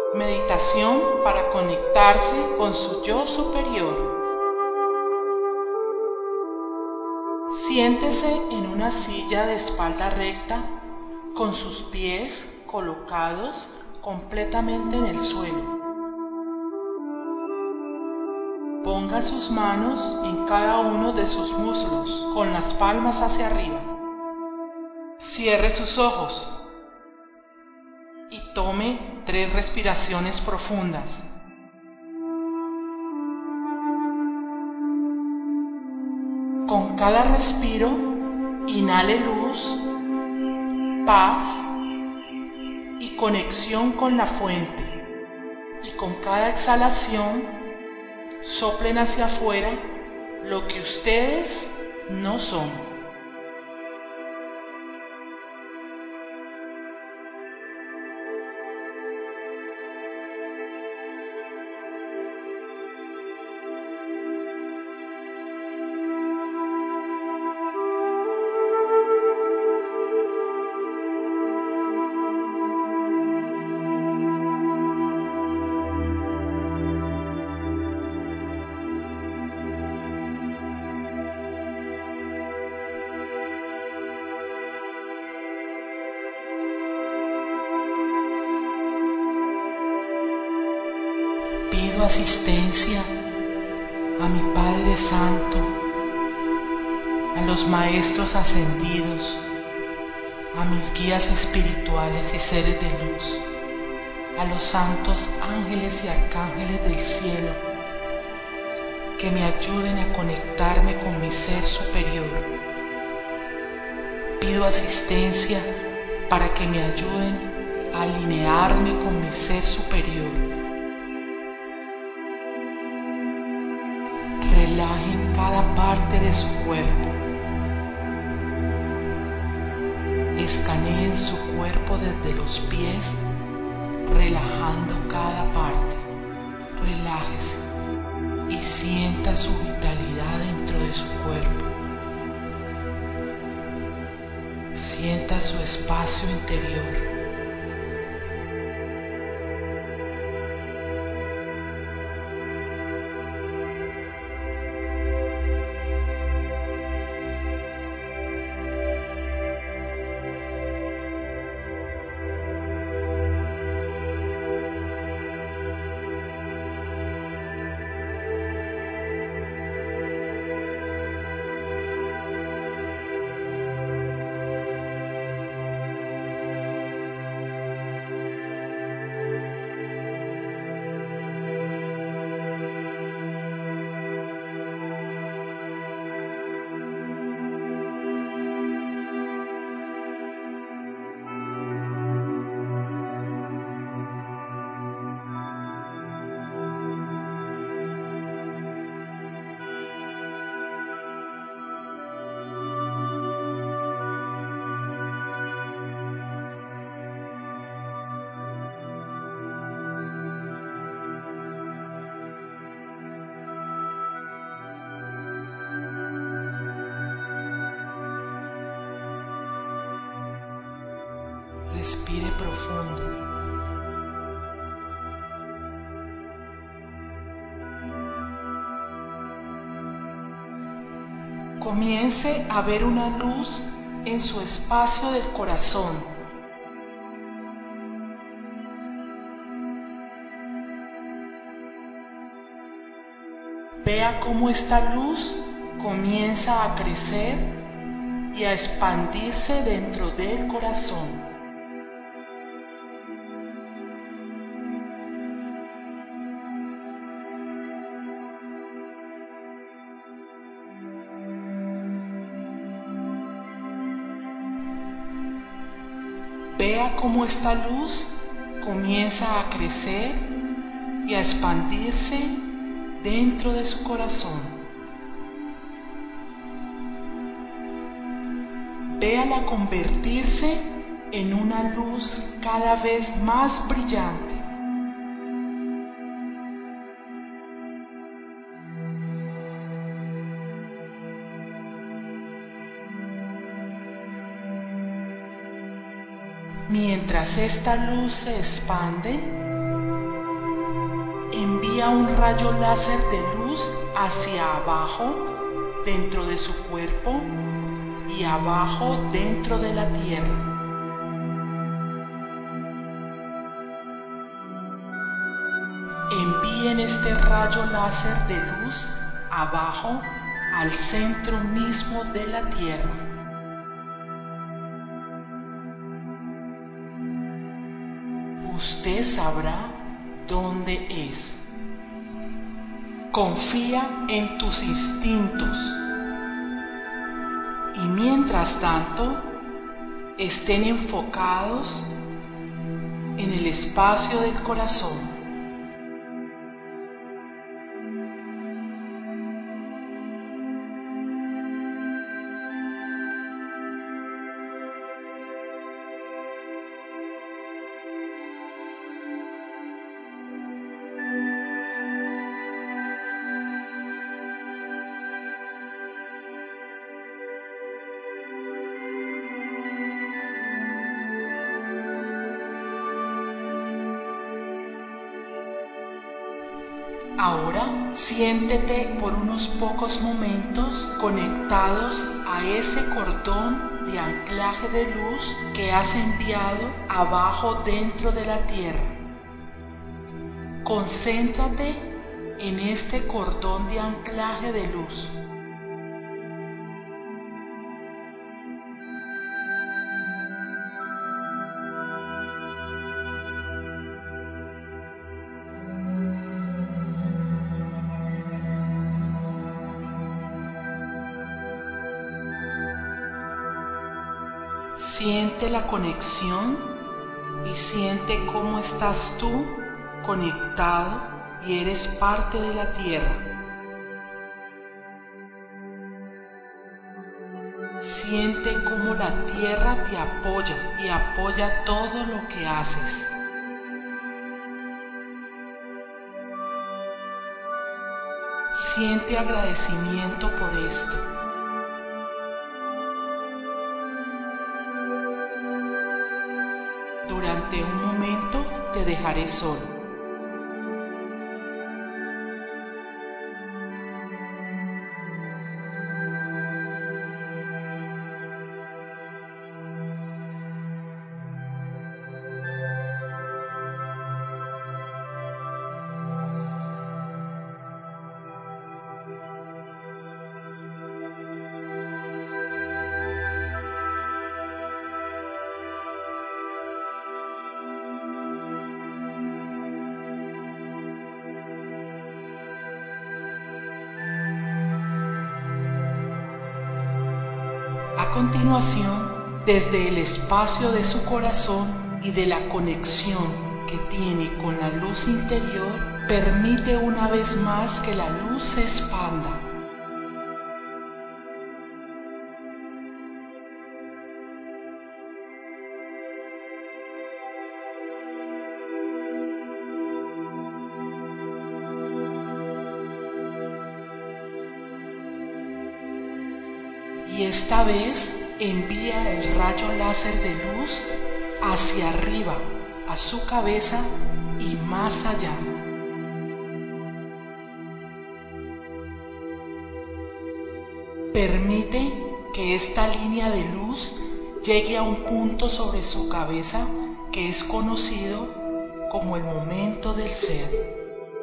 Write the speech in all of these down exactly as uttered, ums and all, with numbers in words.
Meditación para conectarse con su yo superior. Siéntese en una silla de espalda recta, con sus pies colocados completamente en el suelo. Ponga sus manos en cada uno de sus muslos, con las palmas hacia arriba. Cierre sus ojos y tome tres respiraciones profundas. Con cada respiro, inhale luz, paz y conexión con la fuente. Y con cada exhalación, soplen hacia afuera lo que ustedes no son. Pido asistencia a mi Padre Santo, a los Maestros Ascendidos, a mis guías espirituales y seres de luz, a los santos ángeles y arcángeles del cielo, que me ayuden a conectarme con mi ser superior. Pido asistencia para que me ayuden a alinearme con mi ser superior. Relajen cada parte de su cuerpo. Escaneen su cuerpo desde los pies, relajando cada parte. Relájese y sienta su vitalidad dentro de su cuerpo. Sienta su espacio interior. Respire profundo. Comience a ver una luz en su espacio del corazón. Vea cómo esta luz comienza a crecer y a expandirse dentro del corazón. Vea cómo esta luz comienza a crecer y a expandirse dentro de su corazón. Véala convertirse en una luz cada vez más brillante. Mientras esta luz se expande, envía un rayo láser de luz hacia abajo dentro de su cuerpo y abajo dentro de la tierra. Envíen este rayo láser de luz abajo al centro mismo de la tierra. Usted sabrá dónde es. Confía en tus instintos. Y mientras tanto, estén enfocados en el espacio del corazón. Ahora siéntete por unos pocos momentos conectados a ese cordón de anclaje de luz que has enviado abajo dentro de la tierra. Concéntrate en este cordón de anclaje de luz. Siente la conexión y siente cómo estás tú conectado y eres parte de la tierra. Siente cómo la tierra te apoya y apoya todo lo que haces. Siente agradecimiento por esto. Durante un momento te dejaré solo. A continuación, desde el espacio de su corazón y de la conexión que tiene con la luz interior, permite una vez más que la luz se expanda. Y esta vez envía el rayo láser de luz hacia arriba, a su cabeza y más allá. Permite que esta línea de luz llegue a un punto sobre su cabeza que es conocido como el momento del ser.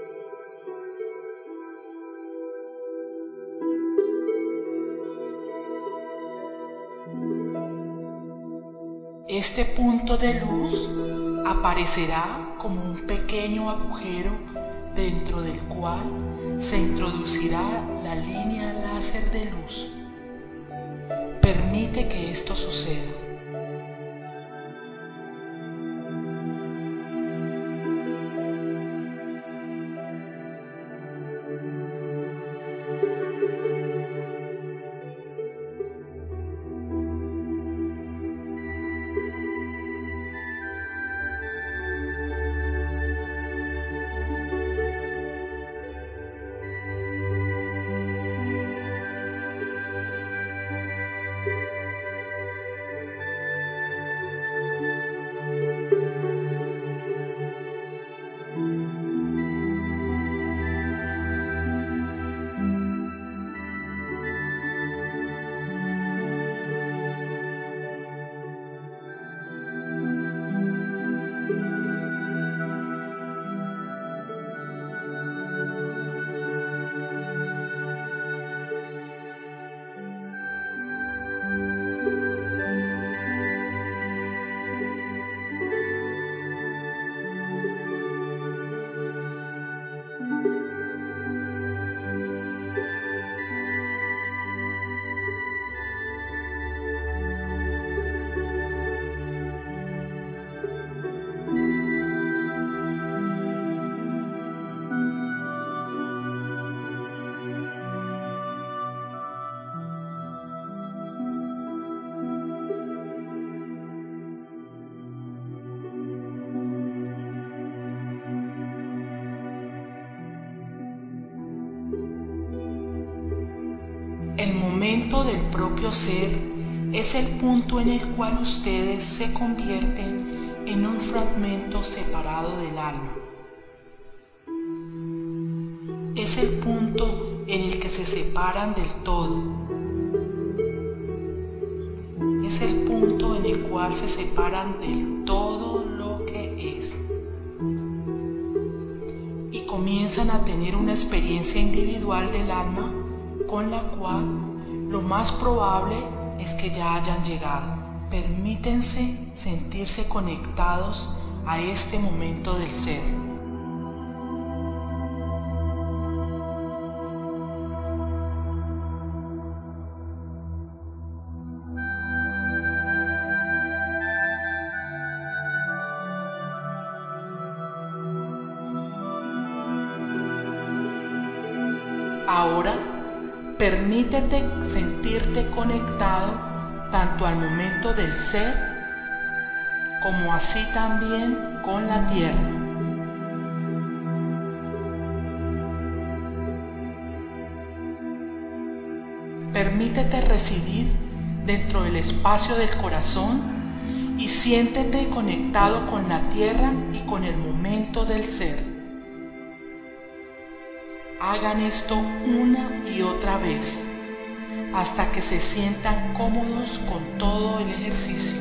Este punto de luz aparecerá como un pequeño agujero dentro del cual se introducirá la línea láser de luz. Permite que esto suceda. momento del propio ser es el punto en el cual ustedes se convierten en un fragmento separado del alma. Es el punto en el que se separan del todo. Es el punto en el cual se separan del todo lo que es. Y comienzan a tener una experiencia individual del alma con la cual lo más probable es que ya hayan llegado. Permítense sentirse conectados a este momento del ser. Ahora, permítete sentirte conectado tanto al momento del ser como así también con la tierra. Permítete residir dentro del espacio del corazón y siéntete conectado con la tierra y con el momento del ser. Hagan esto una y otra vez, hasta que se sientan cómodos con todo el ejercicio.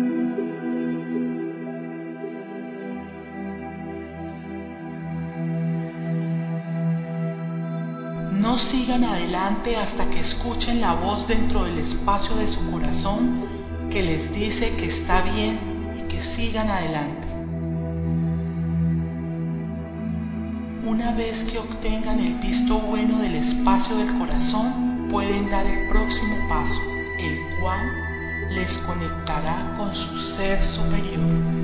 No sigan adelante hasta que escuchen la voz dentro del espacio de su corazón que les dice que está bien y que sigan adelante. Una vez que obtengan el visto bueno del espacio del corazón, pueden dar el próximo paso, el cual les conectará con su ser superior.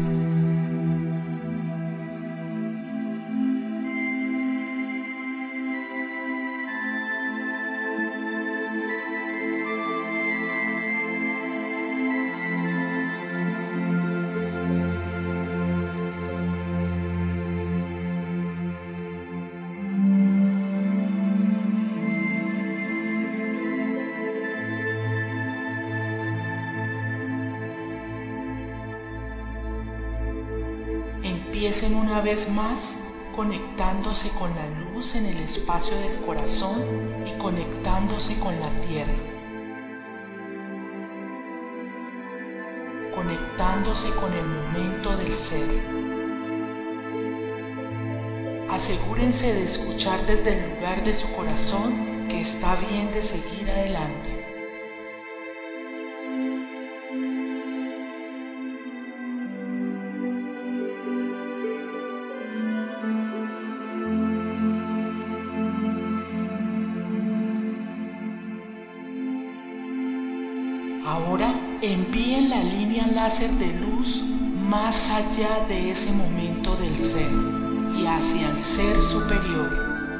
Empiecen una vez más conectándose con la luz en el espacio del corazón y conectándose con la tierra. Conectándose con el momento del ser. Asegúrense de escuchar desde el lugar de su corazón que está bien de seguir adelante. Ahora envíen la línea láser de luz más allá de ese momento del ser y hacia el ser superior.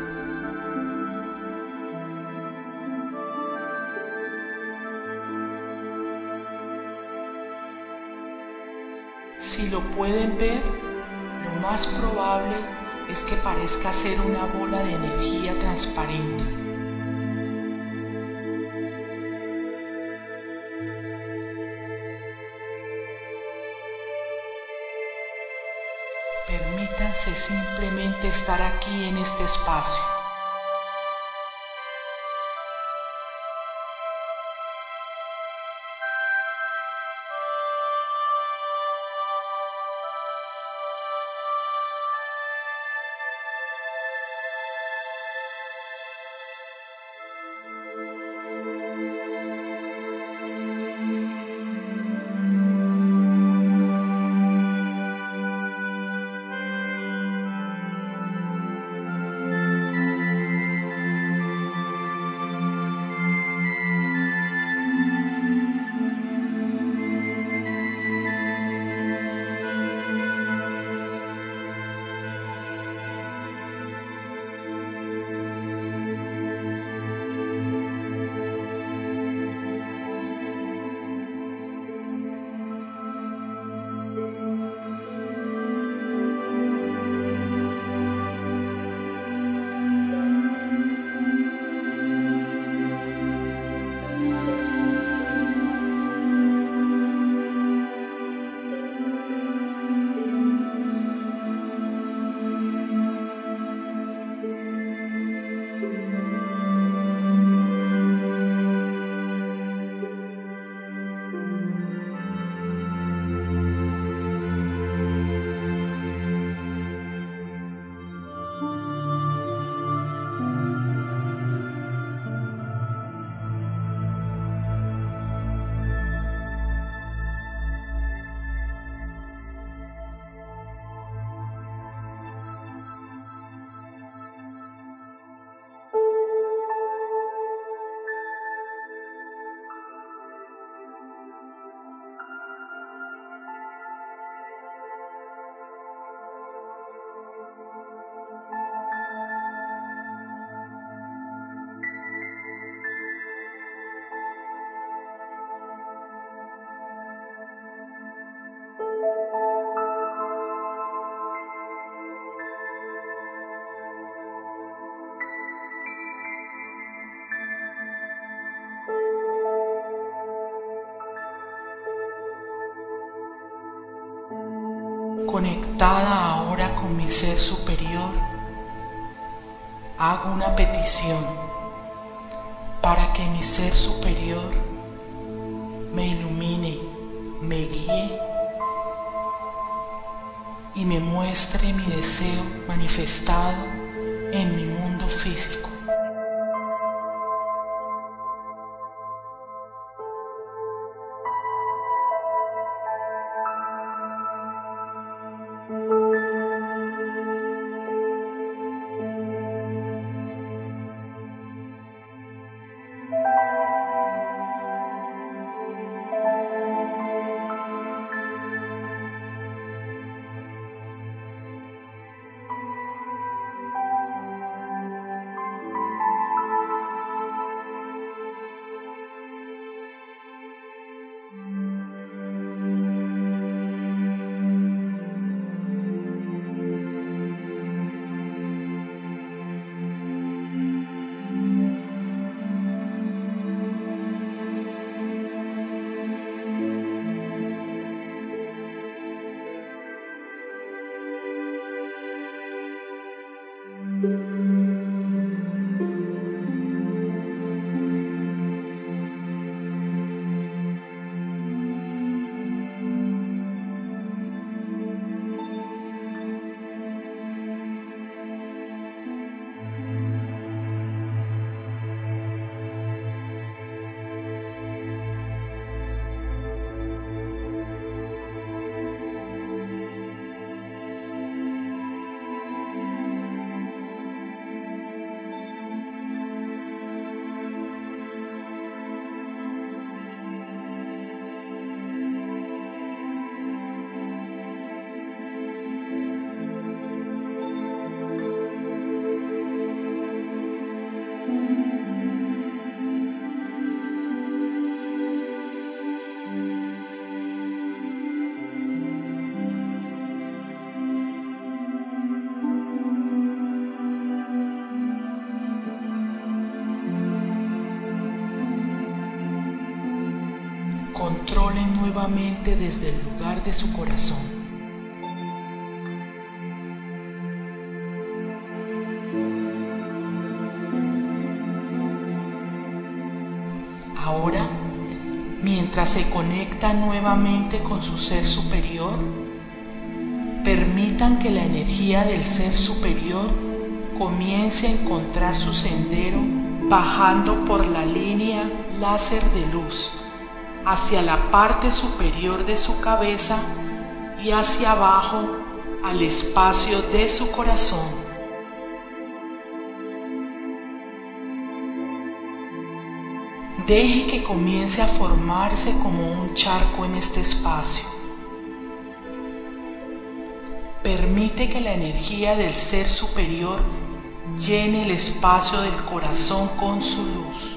Si lo pueden ver, lo más probable es que parezca ser una bola de energía transparente. Permítanse simplemente estar aquí en este espacio. Conectada ahora con mi ser superior, hago una petición para que mi ser superior me ilumine, me guíe y me muestre mi deseo manifestado en mi mundo físico. Controlen nuevamente desde el lugar de su corazón. Ahora, mientras se conectan nuevamente con su ser superior, permitan que la energía del ser superior comience a encontrar su sendero bajando por la línea láser de luz hacia la parte superior de su cabeza y hacia abajo al espacio de su corazón. Deje que comience a formarse como un charco en este espacio. Permite que la energía del ser superior llene el espacio del corazón con su luz.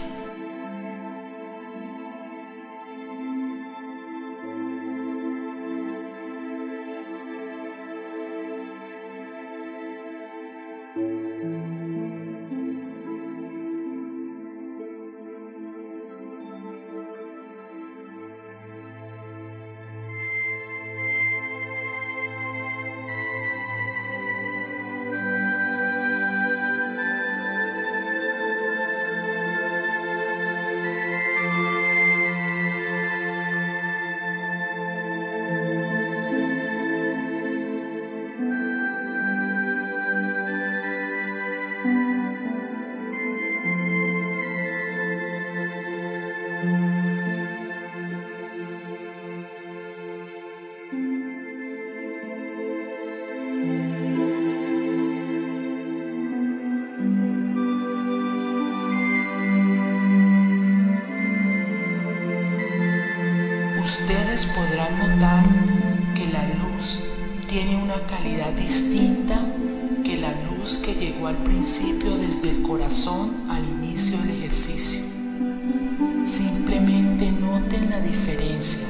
Ustedes podrán notar que la luz tiene una calidad distinta que la luz que llegó al principio desde el corazón al inicio del ejercicio. Simplemente noten la diferencia.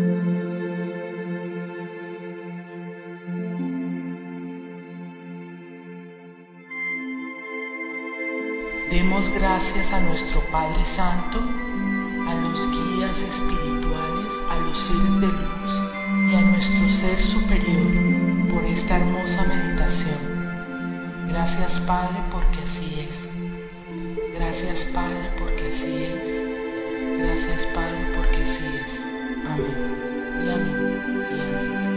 Demos gracias a nuestro Padre Santo, a los guías espirituales, a los seres de luz y a nuestro ser superior esta hermosa meditación. Gracias, Padre, porque así es. Gracias, Padre, porque así es. Gracias, Padre, porque así es. Amén. Y amén. Y amén.